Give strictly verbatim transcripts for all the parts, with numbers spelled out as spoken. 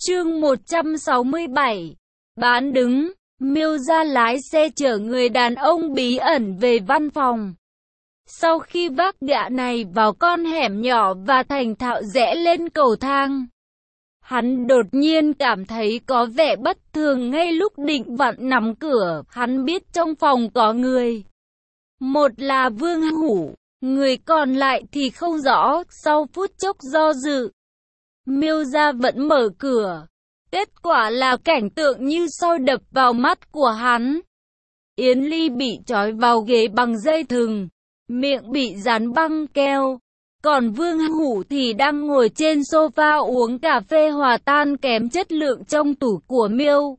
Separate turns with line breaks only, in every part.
Chương một trăm sáu mươi bảy. Bán đứng. Miêu Gia lái xe chở người đàn ông bí ẩn về văn phòng. Sau khi vác gã này vào con hẻm nhỏ và thành thạo rẽ lên cầu thang, hắn đột nhiên cảm thấy có vẻ bất thường ngay lúc định vặn nắm cửa. Hắn biết trong phòng có người. Một là Vương Hủ, người còn lại thì không rõ. Sau phút chốc do dự, Miêu Gia vẫn mở cửa. Kết quả là cảnh tượng như soi đập vào mắt của hắn. Yến Ly bị trói vào ghế bằng dây thừng, miệng bị dán băng keo. Còn Vương Hủ thì đang ngồi trên sofa uống cà phê hòa tan kém chất lượng trong tủ của Miêu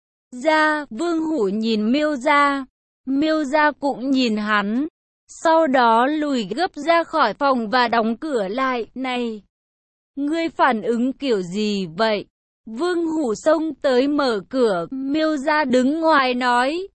Gia. Vương Hủ nhìn Miêu Gia, Miêu Gia cũng nhìn hắn. Sau đó lùi gấp ra khỏi phòng và đóng cửa lại. Này, ngươi phản ứng kiểu gì vậy? Vương Hủ xông tới mở cửa. Miêu Gia đứng ngoài nói: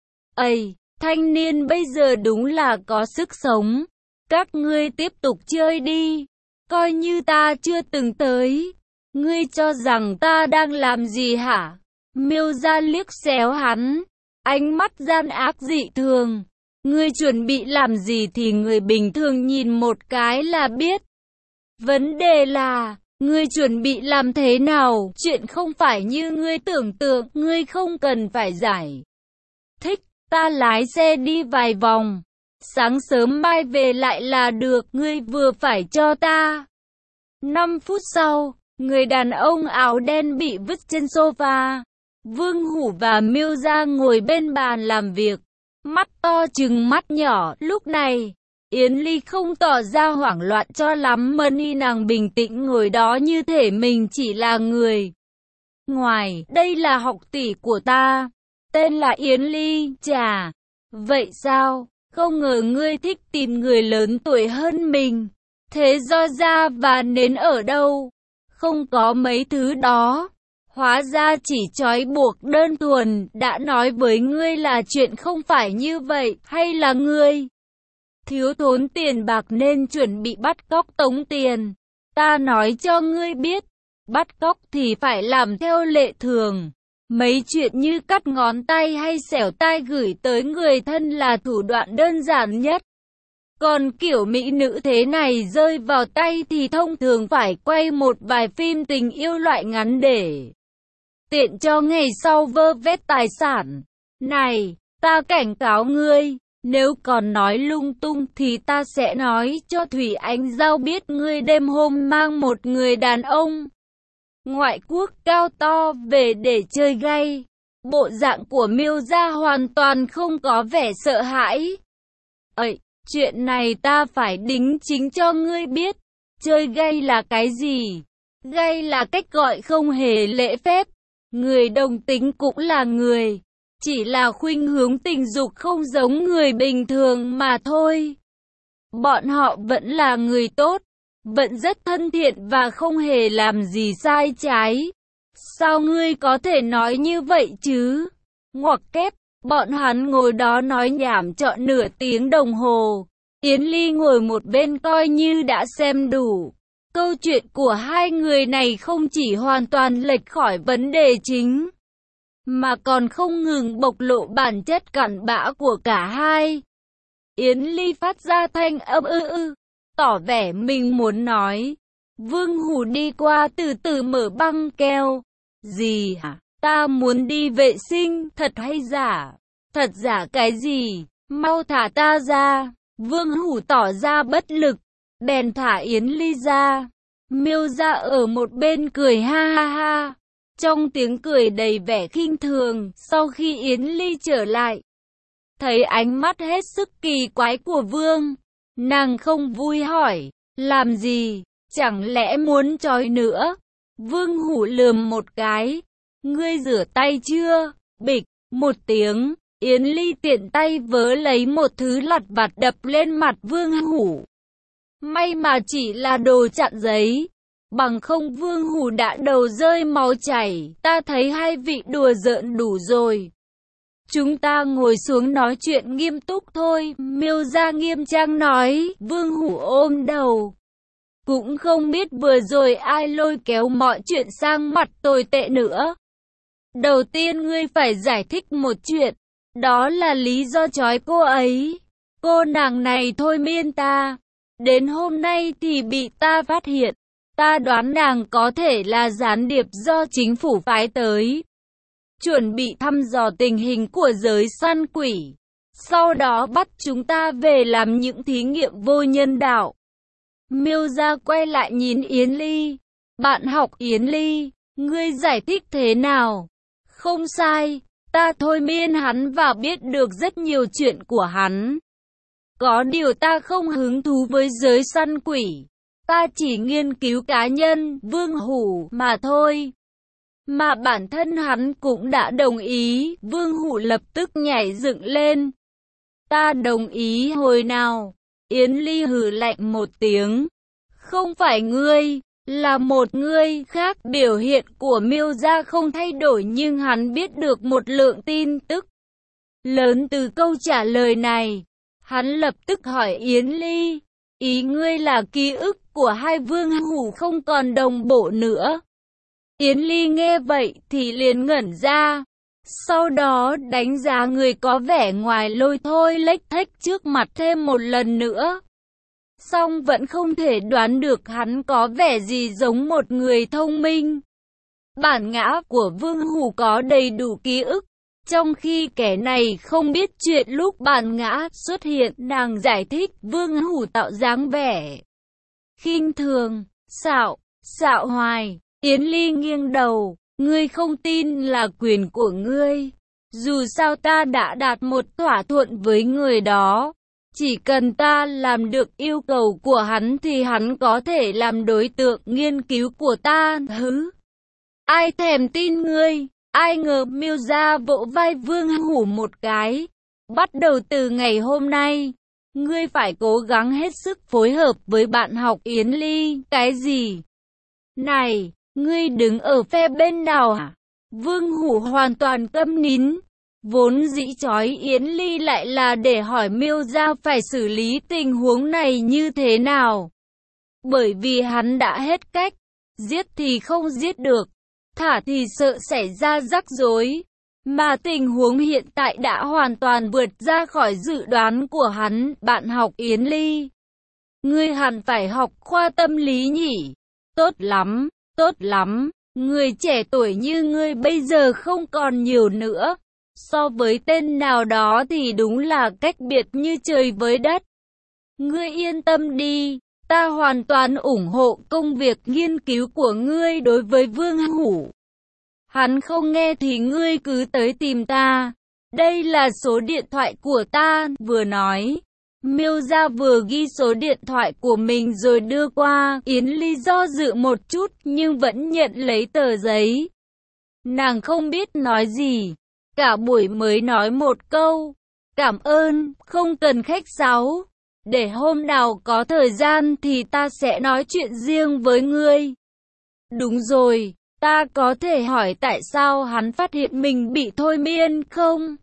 Ây, thanh niên bây giờ đúng là có sức sống. Các ngươi tiếp tục chơi đi, coi như ta chưa từng tới. Ngươi cho rằng ta đang làm gì hả? Miêu Gia liếc xéo hắn, ánh mắt gian ác dị thường. Ngươi chuẩn bị làm gì thì người bình thường nhìn một cái là biết. Vấn đề là, ngươi chuẩn bị làm thế nào? Chuyện không phải như ngươi tưởng tượng, ngươi không cần phải giải thích. Ta lái xe đi vài vòng, sáng sớm mai về lại là được. Ngươi vừa phải cho ta. Năm phút sau, người đàn ông áo đen bị vứt trên sofa. Vương Hủ và Miêu Gia ngồi bên bàn làm việc, mắt to trừng mắt nhỏ. Lúc này, Yến Ly không tỏ ra hoảng loạn cho lắm. Mani nàng bình tĩnh ngồi đó như thể mình chỉ là người ngoài. Đây là học tỷ của ta, tên là Yến Ly. Chà, vậy sao? Không ngờ ngươi thích tìm người lớn tuổi hơn mình. Thế do da và nến ở đâu? Không có mấy thứ đó. Hóa ra chỉ trói buộc đơn thuần. Đã nói với ngươi là chuyện không phải như vậy. Hay là ngươi thiếu thốn tiền bạc nên chuẩn bị bắt cóc tống tiền? Ta nói cho ngươi biết, bắt cóc thì phải làm theo lệ thường. Mấy chuyện như cắt ngón tay hay xẻo tai gửi tới người thân là thủ đoạn đơn giản nhất. Còn kiểu mỹ nữ thế này rơi vào tay thì thông thường phải quay một vài phim tình yêu loại ngắn để tiện cho ngày sau vơ vét tài sản. Này, ta cảnh cáo ngươi, nếu còn nói lung tung thì ta sẽ nói cho Thủy Ánh Giao biết ngươi đêm hôm mang một người đàn ông ngoại quốc cao to về để chơi gay. Bộ dạng của Miêu Gia hoàn toàn không có vẻ sợ hãi. Ây, chuyện này ta phải đính chính cho ngươi biết. Chơi gay là cái gì? Gay là cách gọi không hề lễ phép. Người đồng tính cũng là người, chỉ là khuynh hướng tình dục không giống người bình thường mà thôi. Bọn họ vẫn là người tốt, vẫn rất thân thiện và không hề làm gì sai trái. Sao ngươi có thể nói như vậy chứ? Ngoặc kép, bọn hắn ngồi đó nói nhảm trọn nửa tiếng đồng hồ. Yến Ly ngồi một bên coi như đã xem đủ. Câu chuyện của hai người này không chỉ hoàn toàn lệch khỏi vấn đề chính, mà còn không ngừng bộc lộ bản chất cặn bã của cả hai. Yến Ly phát ra thanh âm ư ư, tỏ vẻ mình muốn nói. Vương Hủ đi qua từ từ mở băng keo. Gì hả? Ta muốn đi vệ sinh. Thật hay giả? Thật giả cái gì? Mau thả ta ra. Vương Hủ tỏ ra bất lực, bèn thả Yến Ly ra. Miêu Gia ở một bên cười ha ha ha, trong tiếng cười đầy vẻ khinh thường. Sau khi Yến Ly trở lại, thấy ánh mắt hết sức kỳ quái của Vương, nàng không vui hỏi, làm gì? Chẳng lẽ muốn trói nữa? Vương Hủ lườm một cái, ngươi rửa tay chưa? Bịch, một tiếng, Yến Ly tiện tay vớ lấy một thứ lặt vặt đập lên mặt Vương Hủ. May mà chỉ là đồ chặn giấy, bằng không Vương Hủ đã đầu rơi máu chảy. Ta thấy hai vị đùa giỡn đủ rồi. Chúng ta ngồi xuống nói chuyện nghiêm túc thôi. Miêu Gia nghiêm trang nói. Vương Hủ ôm đầu, Cũng không biết vừa rồi ai lôi kéo mọi chuyện sang mặt tồi tệ nữa. Đầu tiên ngươi phải giải thích một chuyện. Đó là lý do trói cô ấy. Cô nàng này thôi miên ta. Đến hôm nay thì bị ta phát hiện. Ta đoán nàng có thể là gián điệp do chính phủ phái tới. Chuẩn bị thăm dò tình hình của giới săn quỷ. Sau đó bắt chúng ta về làm những thí nghiệm vô nhân đạo. Miêu Gia quay lại nhìn Yến Ly. Bạn học Yến Ly, ngươi giải thích thế nào? Không sai, ta thôi miên hắn và biết được rất nhiều chuyện của hắn. Có điều ta không hứng thú với giới săn quỷ. Ta chỉ nghiên cứu cá nhân, Vương Hủ mà thôi. Mà bản thân hắn cũng đã đồng ý. Vương Hủ lập tức nhảy dựng lên. Ta đồng ý hồi nào? Yến Ly hừ lạnh một tiếng. Không phải ngươi, là một người khác. Biểu hiện của Miêu Gia không thay đổi nhưng hắn biết được một lượng tin tức lớn từ câu trả lời này. Hắn lập tức hỏi Yến Ly, ý ngươi là ký ức của hai Vương Hủ không còn đồng bộ nữa. Yến Ly nghe vậy thì liền ngẩn ra. Sau đó đánh giá người có vẻ ngoài lôi thôi lếch thếch trước mặt thêm một lần nữa. Song vẫn không thể đoán được hắn có vẻ gì giống một người thông minh. Bản ngã của Vương Hủ có đầy đủ ký ức, trong khi kẻ này không biết chuyện lúc bản ngã xuất hiện. Nàng giải thích Vương Hủ tạo dáng vẻ khinh thường, xạo, xạo hoài. Yến Ly nghiêng đầu, ngươi không tin là quyền của ngươi. Dù sao ta đã đạt một thỏa thuận với người đó. Chỉ cần ta làm được yêu cầu của hắn thì hắn có thể làm đối tượng nghiên cứu của ta. Hứ! Ai thèm tin ngươi? Ai ngờ Miêu Gia vỗ vai Vương Hủ một cái. Bắt đầu từ ngày hôm nay, ngươi phải cố gắng hết sức phối hợp với bạn học Yến Ly. Cái gì? Này, ngươi đứng ở phe bên nào hả? Vương Hủ hoàn toàn câm nín. Vốn dĩ chói Yến Ly lại là để hỏi Miêu Gia phải xử lý tình huống này như thế nào. Bởi vì hắn đã hết cách. Giết thì không giết được. Thả thì sợ xảy ra rắc rối. Mà tình huống hiện tại đã hoàn toàn vượt ra khỏi dự đoán của hắn. Bạn học Yến Ly, ngươi hẳn phải học khoa tâm lý nhỉ? Tốt lắm, tốt lắm. Người trẻ tuổi như ngươi bây giờ không còn nhiều nữa. So với tên nào đó thì đúng là cách biệt như trời với đất. Ngươi yên tâm đi, ta hoàn toàn ủng hộ công việc nghiên cứu của ngươi đối với Vương Hủ. Hắn không nghe thì ngươi cứ tới tìm ta. Đây là số điện thoại của ta. Vừa nói, Miêu Gia vừa ghi số điện thoại của mình rồi đưa qua. Yến Ly do dự một chút nhưng vẫn nhận lấy tờ giấy. Nàng không biết nói gì. Cả buổi mới nói một câu, cảm ơn, không cần khách sáo. Để hôm nào có thời gian thì ta sẽ nói chuyện riêng với ngươi. Đúng rồi, ta có thể hỏi tại sao hắn phát hiện mình bị thôi miên không?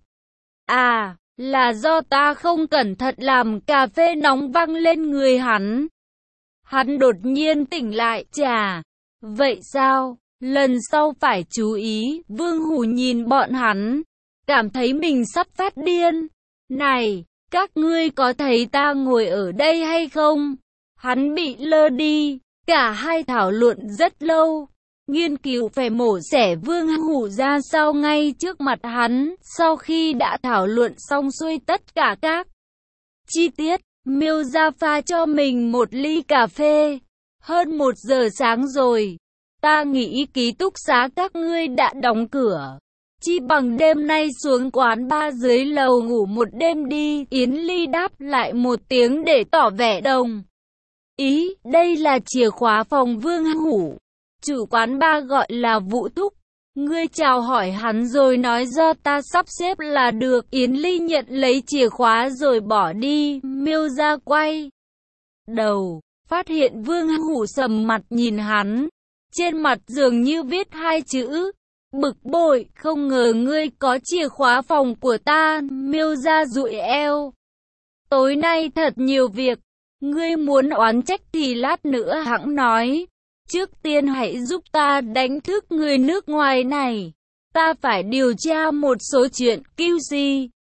À, là do ta không cẩn thận làm cà phê nóng văng lên người hắn. Hắn đột nhiên tỉnh lại. Chà, vậy sao? Lần sau phải chú ý. Vương Hủ nhìn bọn hắn, cảm thấy mình sắp phát điên. Này, các ngươi có thấy ta ngồi ở đây hay không? Hắn bị lơ đi. Cả hai thảo luận rất lâu. Nghiên cứu phải mổ xẻ Vương Hủ ra sao ngay trước mặt hắn. Sau khi đã thảo luận xong xuôi tất cả các chi tiết, Miêu Gia pha cho mình một ly cà phê. Hơn một giờ sáng rồi. Ta nghĩ ký túc xá các ngươi đã đóng cửa. Chi bằng đêm nay xuống quán bar dưới lầu ngủ một đêm đi. Yến Ly đáp lại một tiếng để tỏ vẻ đồng ý. Đây là chìa khóa phòng Vương Hủ. Chủ quán bar gọi là Vũ Thúc. Ngươi chào hỏi hắn rồi nói do ta sắp xếp là được. Yến Ly nhận lấy chìa khóa rồi bỏ đi. Miêu Gia quay đầu, phát hiện Vương Hủ sầm mặt nhìn hắn. Trên mặt dường như viết hai chữ bực bội. Không ngờ ngươi có chìa khóa phòng của ta. Miêu Gia dụi eo. Tối nay thật nhiều việc. Ngươi muốn oán trách thì lát nữa hẵng nói. Trước tiên hãy giúp ta đánh thức người nước ngoài này. Ta phải điều tra một số chuyện. Q C